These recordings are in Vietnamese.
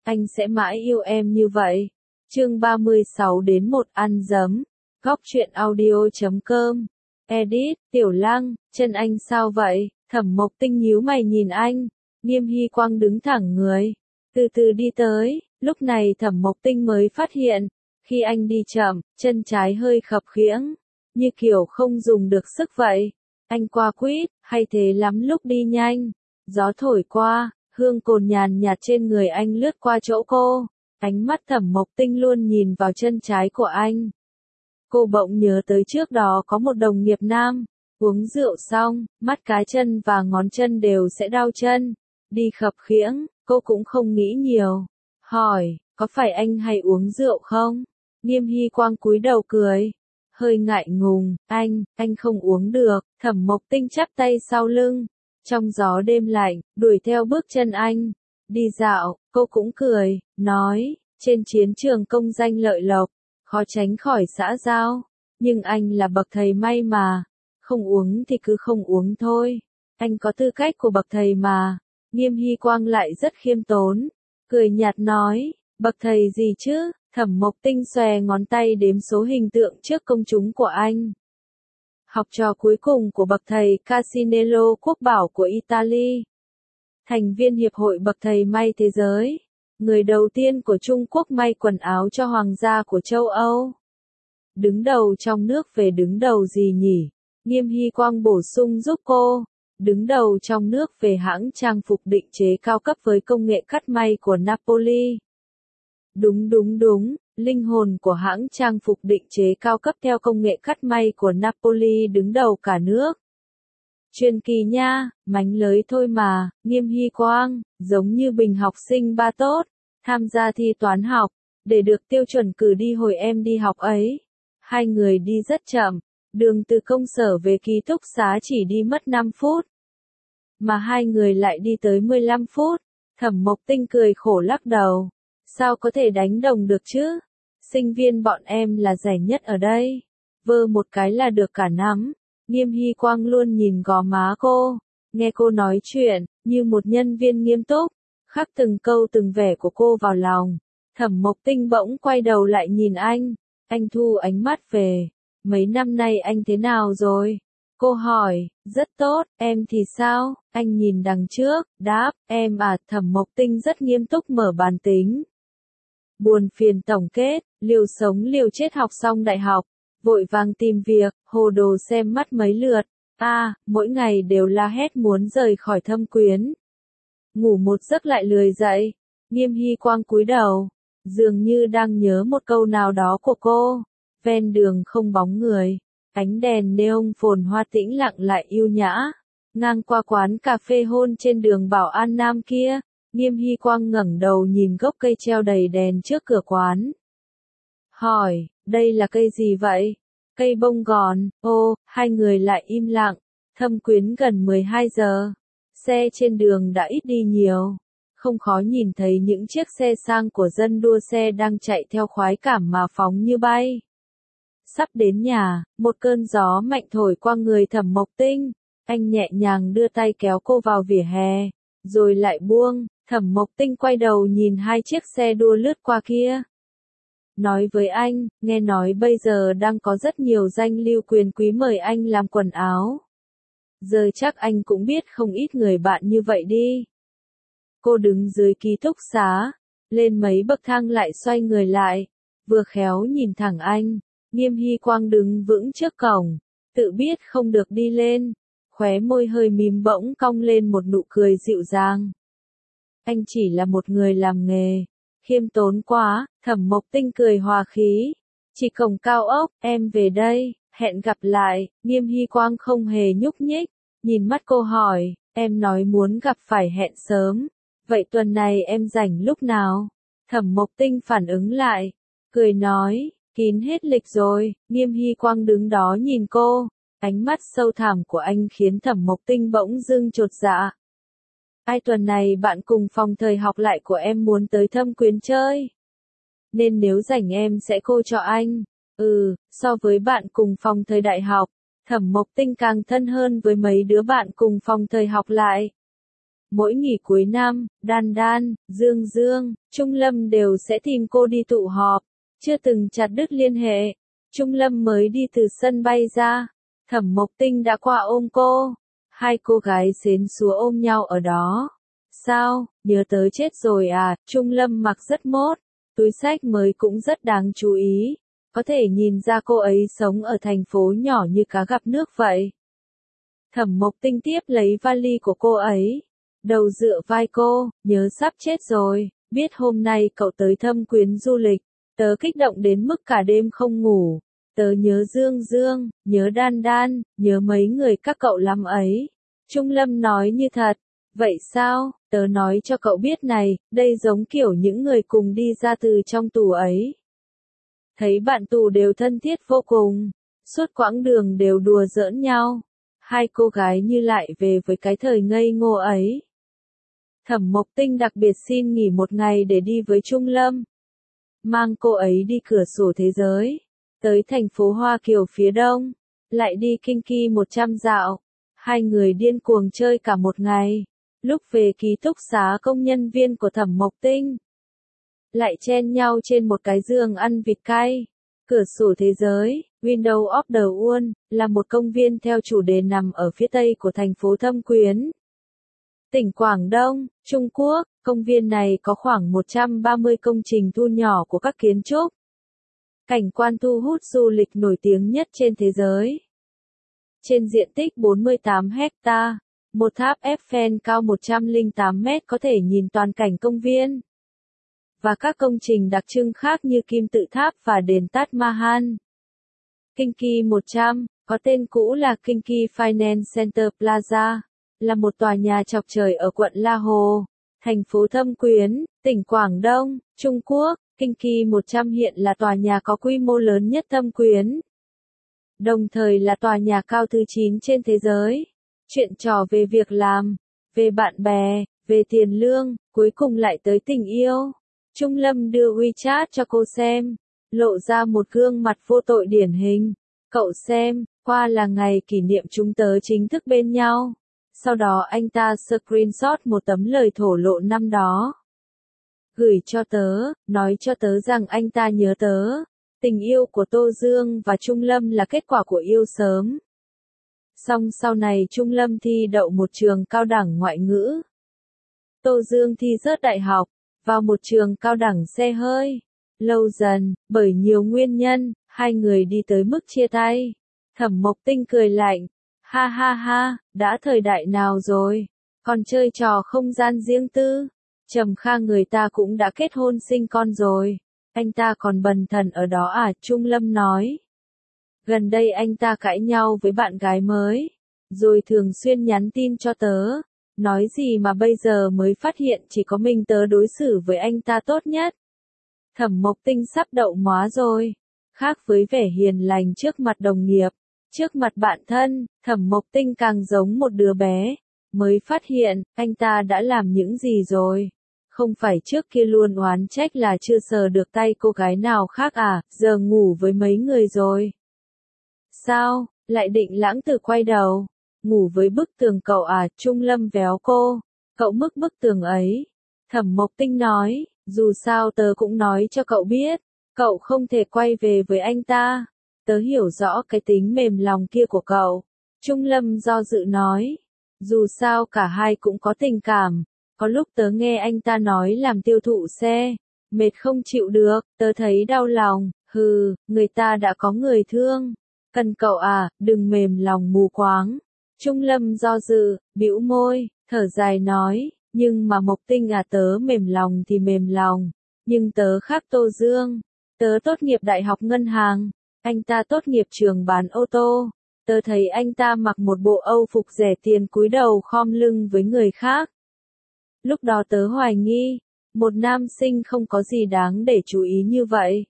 anh sẽ mãi yêu em như vậy. Chương 36 đến 1 ăn dấm. Góc truyện audio.com. Edit, Tiểu Lăng, chân anh sao vậy? Thẩm Mộc Tinh nhíu mày nhìn anh. Nghiêm Hy Quang đứng thẳng người, từ từ đi tới, lúc này Thẩm Mộc Tinh mới phát hiện, khi anh đi chậm, chân trái hơi khập khiễng, như kiểu không dùng được sức vậy. Anh qua quýt, hay thế lắm lúc đi nhanh. Gió thổi qua, hương cồn nhàn nhạt trên người anh lướt qua chỗ cô. Ánh mắt Thẩm Mộc Tinh luôn nhìn vào chân trái của anh. Cô bỗng nhớ tới trước đó có một đồng nghiệp nam, uống rượu xong, mắt cá chân và ngón chân đều sẽ đau chân, đi khập khiễng, cô cũng không nghĩ nhiều. Hỏi, có phải anh hay uống rượu không? Nghiêm Hy Quang cúi đầu cười, hơi ngại ngùng, anh không uống được. Thẩm Mộc Tinh chắp tay sau lưng, trong gió đêm lạnh, đuổi theo bước chân anh. Đi dạo, cô cũng cười, nói, trên chiến trường công danh lợi lộc, khó tránh khỏi xã giao, nhưng anh là bậc thầy may mà, không uống thì cứ không uống thôi, anh có tư cách của bậc thầy mà. Nghiêm Hy Quang lại rất khiêm tốn, cười nhạt nói, bậc thầy gì chứ? Thẩm Mộc Tinh xòe ngón tay đếm số hình tượng trước công chúng của anh. Học trò cuối cùng của bậc thầy Casinello quốc bảo của Italy, thành viên hiệp hội bậc thầy may thế giới, người đầu tiên của Trung Quốc may quần áo cho hoàng gia của châu Âu. Đứng đầu trong nước về đứng đầu gì nhỉ? Nghiêm Hy Quang bổ sung giúp cô. Đứng đầu trong nước về hãng trang phục định chế cao cấp với công nghệ cắt may của Napoli. Đúng, linh hồn của hãng trang phục định chế cao cấp theo công nghệ cắt may của Napoli đứng đầu cả nước. Truyền kỳ nha, mánh lới thôi mà. Nghiêm Hy Quang, giống như bình học sinh ba tốt, tham gia thi toán học, để được tiêu chuẩn cử đi hồi em đi học ấy. Hai người đi rất chậm, đường từ công sở về ký túc xá chỉ đi mất 5 phút. Mà hai người lại đi tới 15 phút. Thẩm Mộc Tinh cười khổ lắc đầu. Sao có thể đánh đồng được chứ? Sinh viên bọn em là rẻ nhất ở đây. Vơ một cái là được cả nắm. Nghiêm Hy Quang luôn nhìn gò má cô, nghe cô nói chuyện, như một nhân viên nghiêm túc, khắc từng câu từng vẻ của cô vào lòng. Thẩm Mộc Tinh bỗng quay đầu lại nhìn anh thu ánh mắt về. Mấy năm nay anh thế nào rồi? Cô hỏi, rất tốt, em thì sao? Anh nhìn đằng trước, đáp, em à. Thẩm Mộc Tinh rất nghiêm túc mở bàn tính. Buồn phiền tổng kết, liều sống liều chết học xong đại học, vội vàng tìm việc, hồ đồ xem mắt mấy lượt, mỗi ngày đều la hét muốn rời khỏi Thâm Quyến. Ngủ một giấc lại lười dậy. Nghiêm Hy Quang cúi đầu, dường như đang nhớ một câu nào đó của cô. Ven đường không bóng người, ánh đèn neon phồn hoa tĩnh lặng lại yêu nhã. Ngang qua quán cà phê hôn trên đường Bảo An Nam kia, Nghiêm Hy Quang ngẩng đầu nhìn gốc cây treo đầy đèn trước cửa quán. Hỏi, đây là cây gì vậy? Cây bông gòn. Hai người lại im lặng. Thâm Quyến gần 12 giờ. Xe trên đường đã ít đi nhiều. Không khó nhìn thấy những chiếc xe sang của dân đua xe đang chạy theo khoái cảm mà phóng như bay. Sắp đến nhà, một cơn gió mạnh thổi qua người Thẩm Mộc Tinh. Anh nhẹ nhàng đưa tay kéo cô vào vỉa hè, rồi lại buông. Thẩm Mộc Tinh quay đầu nhìn hai chiếc xe đua lướt qua kia. Nói với anh, nghe nói bây giờ đang có rất nhiều danh lưu quyền quý mời anh làm quần áo. Giờ chắc anh cũng biết không ít người bạn như vậy đi. Cô đứng dưới ký túc xá, lên mấy bậc thang lại xoay người lại, vừa khéo nhìn thẳng anh. Nghiêm Hy Quang đứng vững trước cổng, tự biết không được đi lên, khóe môi hơi mím bỗng cong lên một nụ cười dịu dàng. Anh chỉ là một người làm nghề, khiêm tốn quá. Thẩm Mộc Tinh cười hòa khí. Chỉ cổng cao ốc, em về đây, hẹn gặp lại. Nghiêm Hy Quang không hề nhúc nhích, nhìn mắt cô hỏi, em nói muốn gặp phải hẹn sớm. Vậy tuần này em rảnh lúc nào? Thẩm Mộc Tinh phản ứng lại, cười nói, kín hết lịch rồi. Nghiêm Hy Quang đứng đó nhìn cô, ánh mắt sâu thẳm của anh khiến Thẩm Mộc Tinh bỗng dưng chột dạ. Ai tuần này bạn cùng phòng thời học lại của em muốn tới Thâm Quyến chơi. Nên nếu rảnh em sẽ cô cho anh. So với bạn cùng phòng thời đại học, Thẩm Mộc Tinh càng thân hơn với mấy đứa bạn cùng phòng thời học lại. Mỗi nghỉ cuối năm, Đan Đan, Dương Dương, Trung Lâm đều sẽ tìm cô đi tụ họp. Chưa từng chặt đứt liên hệ. Trung Lâm mới đi từ sân bay ra. Thẩm Mộc Tinh đã qua ôm cô. Hai cô gái xến xúa ôm nhau ở đó. Sao, nhớ tới chết rồi à? Trung Lâm mặc rất mốt. Túi xách mới cũng rất đáng chú ý. Có thể nhìn ra cô ấy sống ở thành phố nhỏ như cá gặp nước vậy. Thẩm Mộc Tinh tiếp lấy vali của cô ấy. Đầu dựa vai cô, nhớ sắp chết rồi. Biết hôm nay cậu tới Thâm Quyến du lịch. Tớ kích động đến mức cả đêm không ngủ. Tớ nhớ Dương Dương, nhớ Đan Đan, nhớ mấy người các cậu lắm ấy. Trung Lâm nói như thật. Vậy sao, tớ nói cho cậu biết này, đây giống kiểu những người cùng đi ra từ trong tù ấy. Thấy bạn tù đều thân thiết vô cùng, suốt quãng đường đều đùa giỡn nhau. Hai cô gái như lại về với cái thời ngây ngô ấy. Thẩm Mộc Tinh đặc biệt xin nghỉ một ngày để đi với Trung Lâm. Mang cô ấy đi cửa sổ thế giới. Tới thành phố Hoa Kiều phía đông. Lại đi Kinki 100 dạo. Hai người điên cuồng chơi cả một ngày. Lúc về ký túc xá công nhân viên của Thẩm Mộc Tinh. Lại chen nhau trên một cái giường ăn vịt cay. Cửa sổ thế giới, Window of the World, là một công viên theo chủ đề nằm ở phía tây của thành phố Thâm Quyến. Tỉnh Quảng Đông, Trung Quốc, công viên này có khoảng 130 công trình thu nhỏ của các kiến trúc. Cảnh quan thu hút du lịch nổi tiếng nhất trên thế giới. Trên diện tích 48 hecta, một tháp Eiffel cao 108 mét có thể nhìn toàn cảnh công viên. Và các công trình đặc trưng khác như Kim Tự Tháp và đền Taj Mahal. Kinki 100, có tên cũ là Kinki Finance Center Plaza, là một tòa nhà chọc trời ở quận La Hồ, thành phố Thâm Quyến, tỉnh Quảng Đông, Trung Quốc. Kinki 100 hiện là tòa nhà có quy mô lớn nhất Thâm Quyến. Đồng thời là tòa nhà cao thứ 9 trên thế giới. Chuyện trò về việc làm, về bạn bè, về tiền lương, cuối cùng lại tới tình yêu. Trung Lâm đưa WeChat cho cô xem, lộ ra một gương mặt vô tội điển hình. Cậu xem, qua là ngày kỷ niệm chúng tớ chính thức bên nhau. Sau đó anh ta screenshot một tấm lời thổ lộ năm đó. Gửi cho tớ, nói cho tớ rằng anh ta nhớ tớ. Tình yêu của Tô Dương và Trung Lâm là kết quả của yêu sớm. Song sau này Trung Lâm thi đậu một trường cao đẳng ngoại ngữ. Tô Dương thi rớt đại học, vào một trường cao đẳng xe hơi. Lâu dần, bởi nhiều nguyên nhân, hai người đi tới mức chia tay. Thẩm Mộc Tinh cười lạnh. Ha ha ha, đã thời đại nào rồi, còn chơi trò không gian riêng tư. Trầm Kha người ta cũng đã kết hôn sinh con rồi. Anh ta còn bần thần ở đó à? Trung Lâm nói. Gần đây anh ta cãi nhau với bạn gái mới. Rồi thường xuyên nhắn tin cho tớ. Nói gì mà bây giờ mới phát hiện chỉ có mình tớ đối xử với anh ta tốt nhất. Thẩm Mộc Tinh sắp đậu móa rồi. Khác với vẻ hiền lành trước mặt đồng nghiệp, trước mặt bạn thân, Thẩm Mộc Tinh càng giống một đứa bé. Mới phát hiện, anh ta đã làm những gì rồi. Không phải trước kia luôn oán trách là chưa sờ được tay cô gái nào khác à, giờ ngủ với mấy người rồi. Sao, lại định lãng tử quay đầu, ngủ với bức tường cậu à? Trung Lâm véo cô, cậu mức bức tường ấy. Thẩm Mộc Tinh nói, dù sao tớ cũng nói cho cậu biết, cậu không thể quay về với anh ta. Tớ hiểu rõ cái tính mềm lòng kia của cậu. Trung Lâm do dự nói, dù sao cả hai cũng có tình cảm. Có lúc tớ nghe anh ta nói làm tiêu thụ xe, mệt không chịu được, tớ thấy đau lòng. Hừ, người ta đã có người thương. Cần cậu à, đừng mềm lòng mù quáng. Trung Lâm do dự, bĩu môi, thở dài nói, nhưng mà Mộc Tinh à, tớ mềm lòng thì mềm lòng, nhưng tớ khác Tô Dương. Tớ tốt nghiệp đại học ngân hàng, anh ta tốt nghiệp trường bán ô tô. Tớ thấy anh ta mặc một bộ Âu phục rẻ tiền cúi đầu khom lưng với người khác. Lúc đó tớ hoài nghi, một nam sinh không có gì đáng để chú ý như vậy.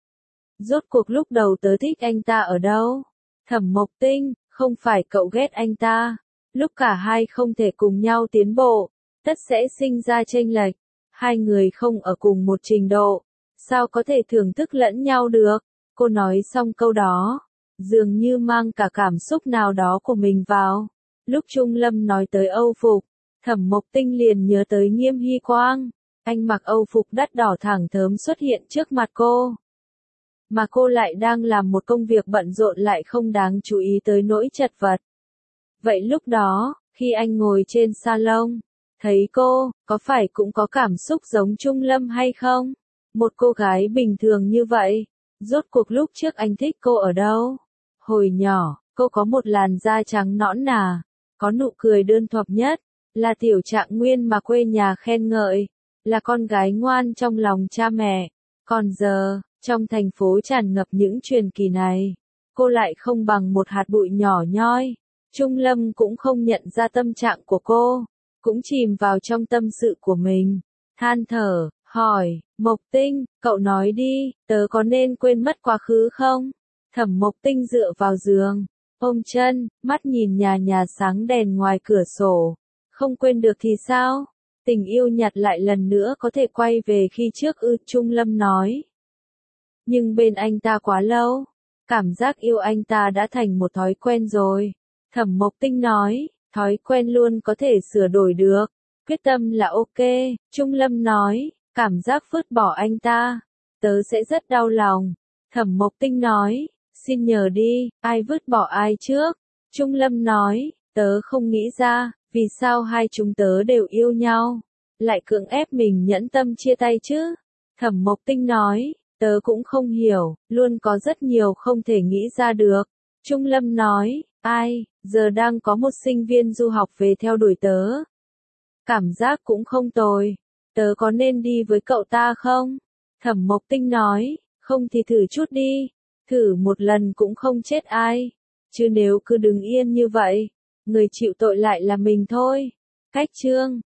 Rốt cuộc lúc đầu tớ thích anh ta ở đâu? Thẩm Mộc Tinh, không phải cậu ghét anh ta. Lúc cả hai không thể cùng nhau tiến bộ, tất sẽ sinh ra chênh lệch. Hai người không ở cùng một trình độ, sao có thể thưởng thức lẫn nhau được? Cô nói xong câu đó, dường như mang cả cảm xúc nào đó của mình vào. Lúc Trung Lâm nói tới Âu phục, Thẩm Mộc Tinh liền nhớ tới Nghiêm Hy Quang. Anh mặc Âu phục đắt đỏ thẳng thớm xuất hiện trước mặt cô. Mà cô lại đang làm một công việc bận rộn lại không đáng chú ý tới nỗi chật vật. Vậy lúc đó, khi anh ngồi trên salon, thấy cô, có phải cũng có cảm xúc giống Trung Lâm hay không? Một cô gái bình thường như vậy, rốt cuộc lúc trước anh thích cô ở đâu? Hồi nhỏ, cô có một làn da trắng nõn nà, có nụ cười đơn thuần nhất, là tiểu trạng nguyên mà quê nhà khen ngợi, là con gái ngoan trong lòng cha mẹ. Còn giờ, trong thành phố tràn ngập những truyền kỳ này, cô lại không bằng một hạt bụi nhỏ nhoi. Trung Lâm cũng không nhận ra tâm trạng của cô, cũng chìm vào trong tâm sự của mình, than thở, hỏi, Mộc Tinh, cậu nói đi, tớ có nên quên mất quá khứ không? Thẩm Mộc Tinh dựa vào giường, ôm chân, mắt nhìn nhà nhà sáng đèn ngoài cửa sổ, không quên được thì sao? Tình yêu nhặt lại lần nữa có thể quay về khi trước ư? Trung Lâm nói. Nhưng bên anh ta quá lâu, cảm giác yêu anh ta đã thành một thói quen rồi. Thẩm Mộc Tinh nói, thói quen luôn có thể sửa đổi được, quyết tâm là ok. Trung Lâm nói, cảm giác vứt bỏ anh ta, tớ sẽ rất đau lòng. Thẩm Mộc Tinh nói, xin nhờ đi, ai vứt bỏ ai trước? Trung Lâm nói, tớ không nghĩ ra, vì sao hai chúng tớ đều yêu nhau, lại cưỡng ép mình nhẫn tâm chia tay chứ? Thẩm Mộc Tinh nói, tớ cũng không hiểu, luôn có rất nhiều không thể nghĩ ra được. Trung Lâm nói, ai, giờ đang có một sinh viên du học về theo đuổi tớ. Cảm giác cũng không tồi, tớ có nên đi với cậu ta không? Thẩm Mộc Tinh nói, không thì thử chút đi, thử một lần cũng không chết ai, chứ nếu cứ đứng yên như vậy, người chịu tội lại là mình thôi. Cách chương